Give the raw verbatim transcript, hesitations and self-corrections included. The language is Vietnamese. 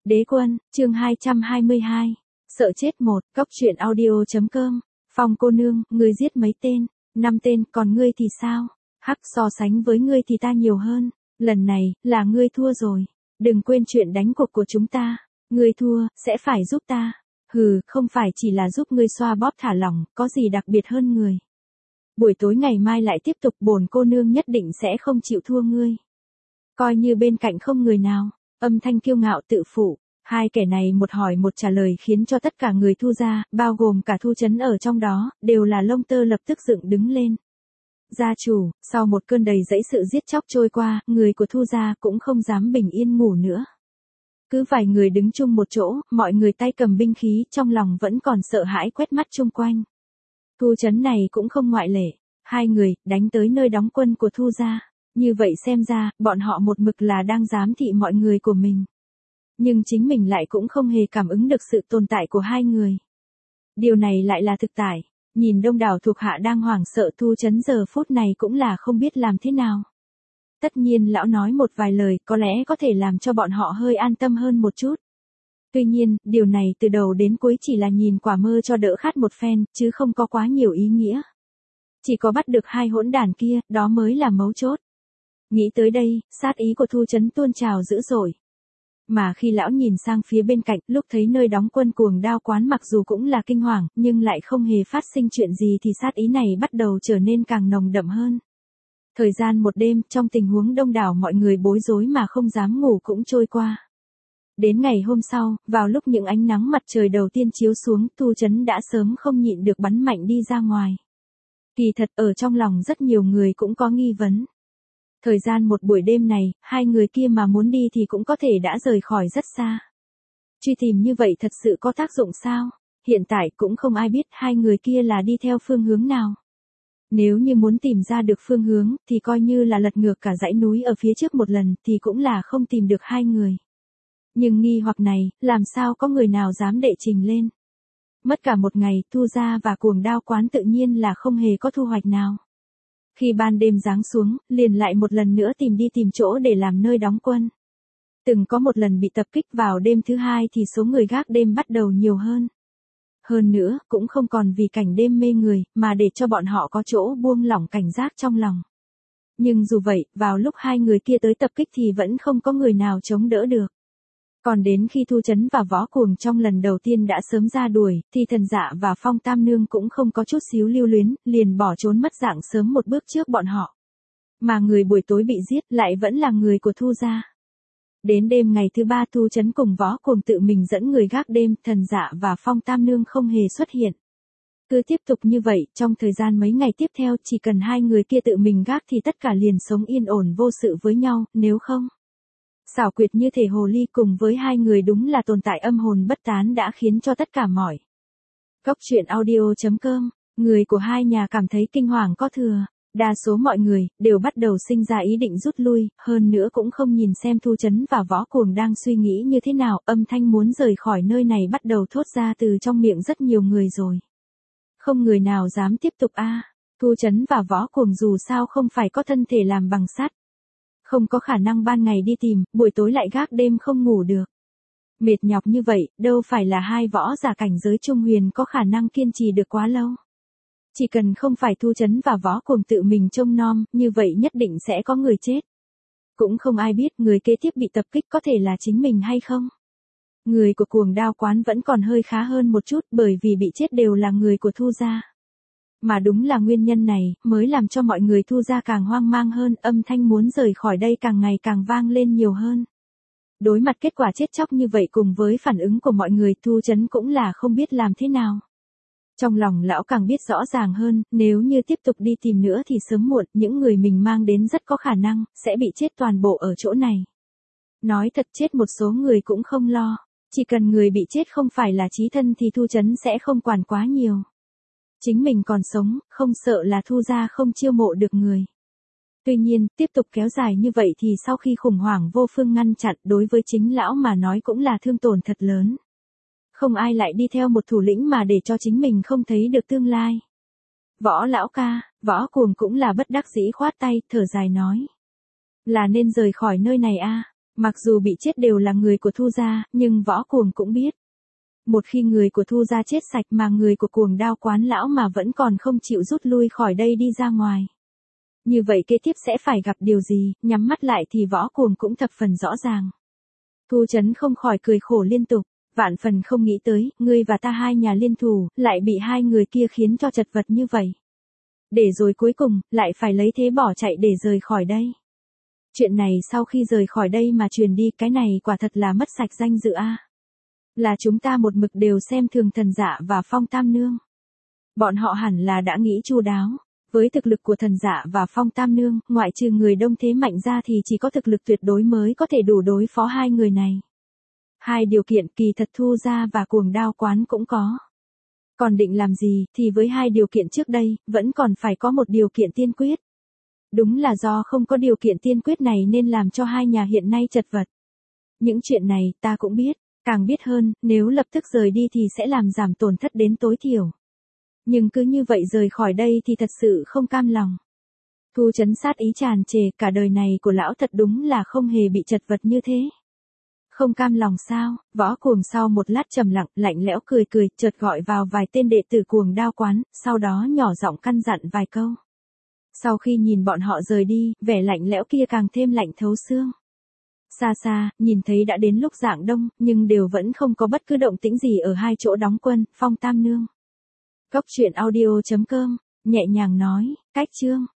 Đế quân, chương hai trăm hai mươi hai. Sợ chết một, cóc truyện audio.com. Phong cô nương, ngươi giết mấy tên? Năm tên, còn ngươi thì sao? Hắc, so sánh với ngươi thì ta nhiều hơn. Lần này, là ngươi thua rồi. Đừng quên chuyện đánh cuộc của chúng ta. Ngươi thua, sẽ phải giúp ta. Hừ, không phải chỉ là giúp ngươi xoa bóp thả lỏng, có gì đặc biệt hơn người. Buổi tối ngày mai lại tiếp tục, bổn cô nương nhất định sẽ không chịu thua ngươi. Coi như bên cạnh không người nào. Âm thanh kiêu ngạo tự phụ, hai kẻ này một hỏi một trả lời khiến cho tất cả người Thu gia, bao gồm cả Thu Chấn ở trong đó, đều là lông tơ lập tức dựng đứng lên. Gia chủ, sau một cơn đầy dẫy sự giết chóc trôi qua, người của Thu gia cũng không dám bình yên ngủ nữa. Cứ vài người đứng chung một chỗ, mọi người tay cầm binh khí, trong lòng vẫn còn sợ hãi quét mắt chung quanh. Thu Chấn này cũng không ngoại lệ, hai người đánh tới nơi đóng quân của Thu gia. Như vậy xem ra, bọn họ một mực là đang giám thị mọi người của mình. Nhưng chính mình lại cũng không hề cảm ứng được sự tồn tại của hai người. Điều này lại là thực tại. Nhìn đông đảo thuộc hạ đang hoảng sợ, Thu Chấn giờ phút này cũng là không biết làm thế nào. Tất nhiên lão nói một vài lời có lẽ có thể làm cho bọn họ hơi an tâm hơn một chút. Tuy nhiên, điều này từ đầu đến cuối chỉ là nhìn quả mơ cho đỡ khát một phen, chứ không có quá nhiều ý nghĩa. Chỉ có bắt được hai hỗn đản kia, đó mới là mấu chốt. Nghĩ tới đây, sát ý của Thu Chấn tuôn trào dữ dội. Mà khi lão nhìn sang phía bên cạnh, lúc thấy nơi đóng quân Cuồng Đao quán mặc dù cũng là kinh hoàng, nhưng lại không hề phát sinh chuyện gì thì sát ý này bắt đầu trở nên càng nồng đậm hơn. Thời gian một đêm, trong tình huống đông đảo mọi người bối rối mà không dám ngủ cũng trôi qua. Đến ngày hôm sau, vào lúc những ánh nắng mặt trời đầu tiên chiếu xuống, Thu Chấn đã sớm không nhịn được bắn mạnh đi ra ngoài. Kỳ thật ở trong lòng rất nhiều người cũng có nghi vấn. Thời gian một buổi đêm này, hai người kia mà muốn đi thì cũng có thể đã rời khỏi rất xa. Truy tìm như vậy thật sự có tác dụng sao? Hiện tại cũng không ai biết hai người kia là đi theo phương hướng nào. Nếu như muốn tìm ra được phương hướng, thì coi như là lật ngược cả dãy núi ở phía trước một lần thì cũng là không tìm được hai người. Nhưng nghi hoặc này, làm sao có người nào dám đệ trình lên? Mất cả một ngày, Thu gia và Cuồng Đao quán tự nhiên là không hề có thu hoạch nào. Khi ban đêm giáng xuống, liền lại một lần nữa tìm đi tìm chỗ để làm nơi đóng quân. Từng có một lần bị tập kích vào đêm thứ hai thì số người gác đêm bắt đầu nhiều hơn. Hơn nữa, cũng không còn vì cảnh đêm mê người, mà để cho bọn họ có chỗ buông lỏng cảnh giác trong lòng. Nhưng dù vậy, vào lúc hai người kia tới tập kích thì vẫn không có người nào chống đỡ được. Còn đến khi Thu Chấn và Võ Cuồng trong lần đầu tiên đã sớm ra đuổi, thì Thần Dạ và Phong Tam Nương cũng không có chút xíu lưu luyến, liền bỏ trốn mất dạng sớm một bước trước bọn họ. Mà người buổi tối bị giết lại vẫn là người của Thu gia. Đến đêm ngày thứ ba, Thu Chấn cùng Võ Cuồng tự mình dẫn người gác đêm, Thần Dạ và Phong Tam Nương không hề xuất hiện. Cứ tiếp tục như vậy, trong thời gian mấy ngày tiếp theo chỉ cần hai người kia tự mình gác thì tất cả liền sống yên ổn vô sự với nhau, nếu không. Xảo quyệt như thể hồ ly cùng với hai người đúng là tồn tại âm hồn bất tán đã khiến cho tất cả mỏi. Cóc truyện audio.com, người của hai nhà cảm thấy kinh hoàng có thừa. Đa số mọi người, đều bắt đầu sinh ra ý định rút lui, hơn nữa cũng không nhìn xem Thu Chấn và Võ Cuồng đang suy nghĩ như thế nào, âm thanh muốn rời khỏi nơi này bắt đầu thốt ra từ trong miệng rất nhiều người rồi. Không người nào dám tiếp tục a. Thu Chấn và Võ Cuồng dù sao không phải có thân thể làm bằng sắt. Không có khả năng ban ngày đi tìm, buổi tối lại gác đêm không ngủ được. Mệt nhọc như vậy, đâu phải là hai võ giả cảnh giới trung huyền có khả năng kiên trì được quá lâu. Chỉ cần không phải Thu Chấn và Võ Cuồng tự mình trông nom, như vậy nhất định sẽ có người chết. Cũng không ai biết người kế tiếp bị tập kích có thể là chính mình hay không. Người của Cuồng Đao quán vẫn còn hơi khá hơn một chút bởi vì bị chết đều là người của Thu gia. Mà đúng là nguyên nhân này, mới làm cho mọi người Thu gia càng hoang mang hơn, âm thanh muốn rời khỏi đây càng ngày càng vang lên nhiều hơn. Đối mặt kết quả chết chóc như vậy cùng với phản ứng của mọi người, Thu Chấn cũng là không biết làm thế nào. Trong lòng lão càng biết rõ ràng hơn, nếu như tiếp tục đi tìm nữa thì sớm muộn, những người mình mang đến rất có khả năng, sẽ bị chết toàn bộ ở chỗ này. Nói thật, chết một số người cũng không lo. Chỉ cần người bị chết không phải là chí thân thì Thu Chấn sẽ không quản quá nhiều. Chính mình còn sống, không sợ là Thu gia không chiêu mộ được người. Tuy nhiên, tiếp tục kéo dài như vậy thì sau khi khủng hoảng vô phương ngăn chặn, đối với chính lão mà nói cũng là thương tổn thật lớn. Không ai lại đi theo một thủ lĩnh mà để cho chính mình không thấy được tương lai. Võ lão ca, Võ Cuồng cũng là bất đắc dĩ khoát tay, thở dài nói. Là nên rời khỏi nơi này a. Mặc dù bị chết đều là người của Thu gia, nhưng Võ Cuồng cũng biết. Một khi người của Thu gia chết sạch mà người của Cuồng Đao quán lão mà vẫn còn không chịu rút lui khỏi đây đi ra ngoài. Như vậy kế tiếp sẽ phải gặp điều gì, nhắm mắt lại thì Võ Cuồng cũng thập phần rõ ràng. Thu Chấn không khỏi cười khổ liên tục, vạn phần không nghĩ tới, ngươi và ta hai nhà liên thủ, lại bị hai người kia khiến cho chật vật như vậy. Để rồi cuối cùng, lại phải lấy thế bỏ chạy để rời khỏi đây. Chuyện này sau khi rời khỏi đây mà truyền đi, cái này quả thật là mất sạch danh dự a. Là chúng ta một mực đều xem thường Thần Dạ và Phong Tam Nương. Bọn họ hẳn là đã nghĩ chu đáo. Với thực lực của Thần Dạ và Phong Tam Nương, ngoại trừ người đông thế mạnh ra thì chỉ có thực lực tuyệt đối mới có thể đủ đối phó hai người này. Hai điều kiện kỳ thật Thu gia và Cuồng Đao quán cũng có. Còn định làm gì thì với hai điều kiện trước đây, vẫn còn phải có một điều kiện tiên quyết. Đúng là do không có điều kiện tiên quyết này nên làm cho hai nhà hiện nay chật vật. Những chuyện này ta cũng biết, càng biết hơn, nếu lập tức rời đi thì sẽ làm giảm tổn thất đến tối thiểu. Nhưng cứ như vậy rời khỏi đây thì thật sự không cam lòng. Thu Chấn sát ý tràn trề, cả đời này của lão thật đúng là không hề bị chật vật như thế. Không cam lòng sao? Võ Cuồng sau một lát trầm lặng, lạnh lẽo cười cười, chợt gọi vào vài tên đệ tử Cuồng Đao quán, sau đó nhỏ giọng căn dặn vài câu. Sau khi nhìn bọn họ rời đi, vẻ lạnh lẽo kia càng thêm lạnh thấu xương. Xa xa, nhìn thấy đã đến lúc rạng đông, nhưng đều vẫn không có bất cứ động tĩnh gì ở hai chỗ đóng quân, Phong Tam Nương. Cốc truyện audio chấm com, nhẹ nhàng nói, cách chương.